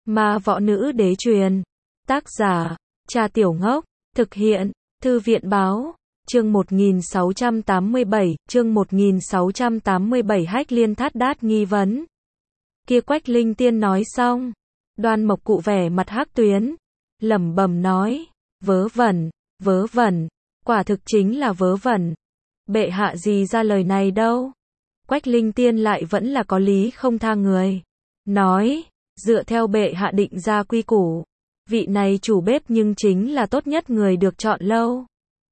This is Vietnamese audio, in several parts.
Ma võ nữ đế truyền. Tác giả, Cha Tiểu Ngốc. Thực hiện, Thư viện báo. Chương 1687, chương 1687 Hách Liên Thát Đát nghi vấn. Kia Quách Linh Tiên nói xong, Đoan Mộc Cụ vẻ mặt hắc tuyến, lẩm bẩm nói, vớ vẩn, quả thực chính là vớ vẩn. Bệ hạ gì ra lời này đâu. Quách Linh Tiên lại vẫn là có lý không tha người. Nói, dựa theo bệ hạ định ra quy củ, vị này chủ bếp nhưng chính là tốt nhất người được chọn lâu.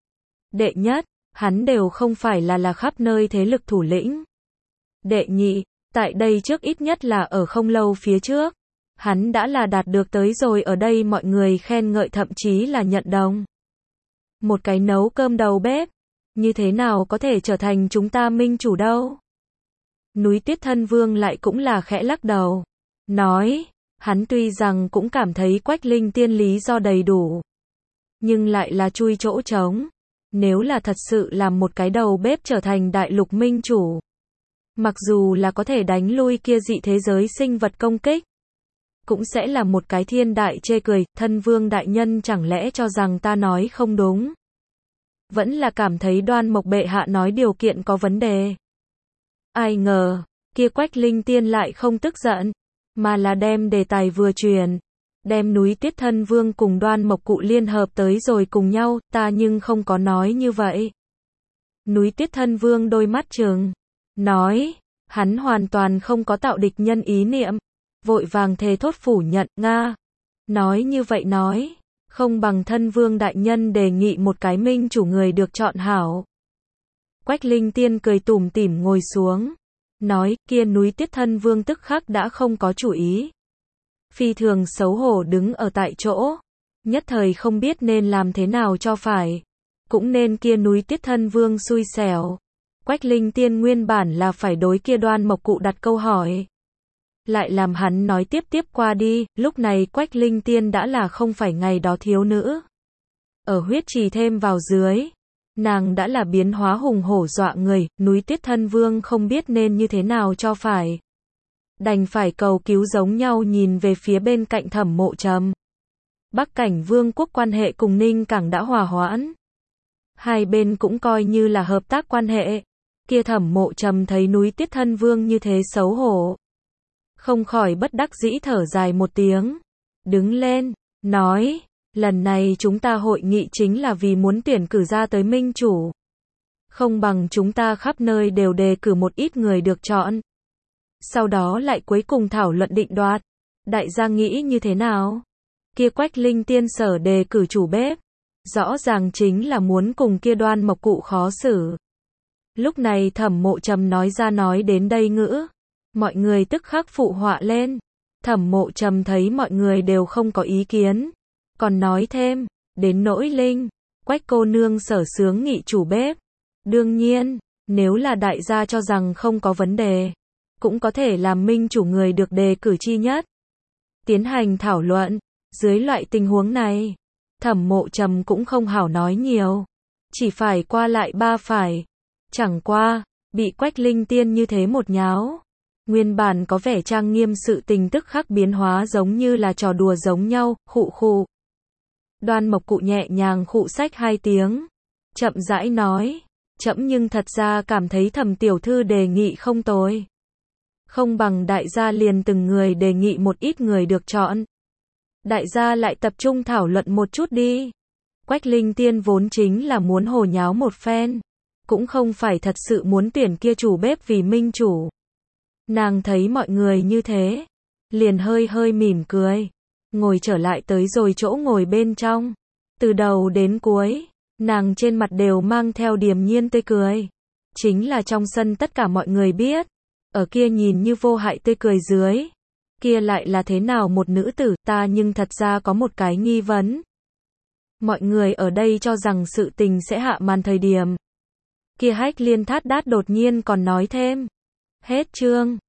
Đệ nhất, hắn đều không phải là khắp nơi thế lực thủ lĩnh. Đệ nhị, tại đây trước ít nhất là ở không lâu phía trước, hắn đã là đạt được tới rồi ở đây mọi người khen ngợi thậm chí là nhận đồng. Một cái nấu cơm đầu bếp, như thế nào có thể trở thành chúng ta minh chủ đâu? Núi Tiết Thân Vương lại cũng là khẽ lắc đầu, nói, hắn tuy rằng cũng cảm thấy Quách Linh Tiên lý do đầy đủ, nhưng lại là chui chỗ trống. Nếu là thật sự làm một cái đầu bếp trở thành đại lục minh chủ, mặc dù là có thể đánh lui kia dị thế giới sinh vật công kích, cũng sẽ là một cái thiên đại chê cười. Thân Vương đại nhân chẳng lẽ cho rằng ta nói không đúng? Vẫn là cảm thấy Đoan Mộc bệ hạ nói điều kiện có vấn đề. Ai ngờ, kia Quách Linh Tiên lại không tức giận, mà là đem đề tài vừa truyền, đem Núi Tiết Thân Vương cùng Đoan Mộc Cụ liên hợp tới rồi cùng nhau, ta nhưng không có nói như vậy. Núi Tiết Thân Vương đôi mắt trừng, nói, hắn hoàn toàn không có tạo địch nhân ý niệm, vội vàng thề thốt phủ nhận, Nga. Nói như vậy nói, không bằng Thân Vương đại nhân đề nghị một cái minh chủ người được chọn hảo. Quách Linh Tiên cười tủm tỉm ngồi xuống, nói, kia Núi Tiết Thân Vương tức khắc đã không có chủ ý. Phi thường xấu hổ đứng ở tại chỗ, nhất thời không biết nên làm thế nào cho phải. Cũng nên kia Núi Tiết Thân Vương xui xẻo. Quách Linh Tiên nguyên bản là phải đối kia Đoan Mộc Cụ đặt câu hỏi, lại làm hắn nói tiếp qua đi. Lúc này Quách Linh Tiên đã là không phải ngày đó thiếu nữ. Ở huyết trì thêm vào dưới, nàng đã là biến hóa hùng hổ dọa người. Núi Tiết Thân Vương không biết nên như thế nào cho phải, đành phải cầu cứu giống nhau nhìn về phía bên cạnh Thẩm Mộ Trầm. Bắc Cảnh Vương quốc quan hệ cùng Ninh Cảng đã hòa hoãn, hai bên cũng coi như là hợp tác quan hệ. Kia Thẩm Mộ Trầm thấy Núi Tiết Thân Vương như thế xấu hổ, không khỏi bất đắc dĩ thở dài một tiếng, đứng lên, nói, lần này chúng ta hội nghị chính là vì muốn tuyển cử ra tới minh chủ. Không bằng chúng ta khắp nơi đều đề cử một ít người được chọn, sau đó lại cuối cùng thảo luận định đoạt. Đại gia nghĩ như thế nào? Kia Quách Linh Tiên sở đề cử chủ bếp, rõ ràng chính là muốn cùng kia Đoan Mộc Cụ khó xử. Lúc này Thẩm Mộ Trầm nói ra nói đến đây ngữ, mọi người tức khắc phụ họa lên. Thẩm Mộ Trầm thấy mọi người đều không có ý kiến, còn nói thêm, đến nỗi Linh, Quách cô nương sở xướng nghị chủ bếp. Đương nhiên, nếu là đại gia cho rằng không có vấn đề, cũng có thể làm minh chủ người được đề cử chi nhất. Tiến hành thảo luận, dưới loại tình huống này, Thẩm Mộ Trầm cũng không hảo nói nhiều, chỉ phải qua lại ba phải. Chẳng qua, bị Quách Linh Tiên như thế một nháo, nguyên bản có vẻ trang nghiêm sự tình tức khắc biến hóa giống như là trò đùa giống nhau. Khụ khụ. Đoan Mộc Cụ nhẹ nhàng khụ sách hai tiếng, chậm rãi nói, trẫm nhưng thật ra cảm thấy Thẩm tiểu thư đề nghị không tồi. Không bằng đại gia liền từng người đề nghị một ít người được chọn. Đại gia lại tập trung thảo luận một chút đi. Quách Linh Tiên vốn chính là muốn hồ nháo một phen, cũng không phải thật sự muốn tuyển kia chủ bếp vì minh chủ. Nàng thấy mọi người như thế, liền hơi mỉm cười, ngồi trở lại tới rồi chỗ ngồi bên trong. Từ đầu đến cuối, nàng trên mặt đều mang theo điềm nhiên tươi cười. Chính là trong sân tất cả mọi người biết, ở kia nhìn như vô hại tươi cười dưới, kia lại là thế nào một nữ tử. Ta nhưng thật ra có một cái nghi vấn. Mọi người ở đây cho rằng sự tình sẽ hạ màn thời điểm, kia Hách Liên Thát Đát đột nhiên còn nói thêm. Hết chương.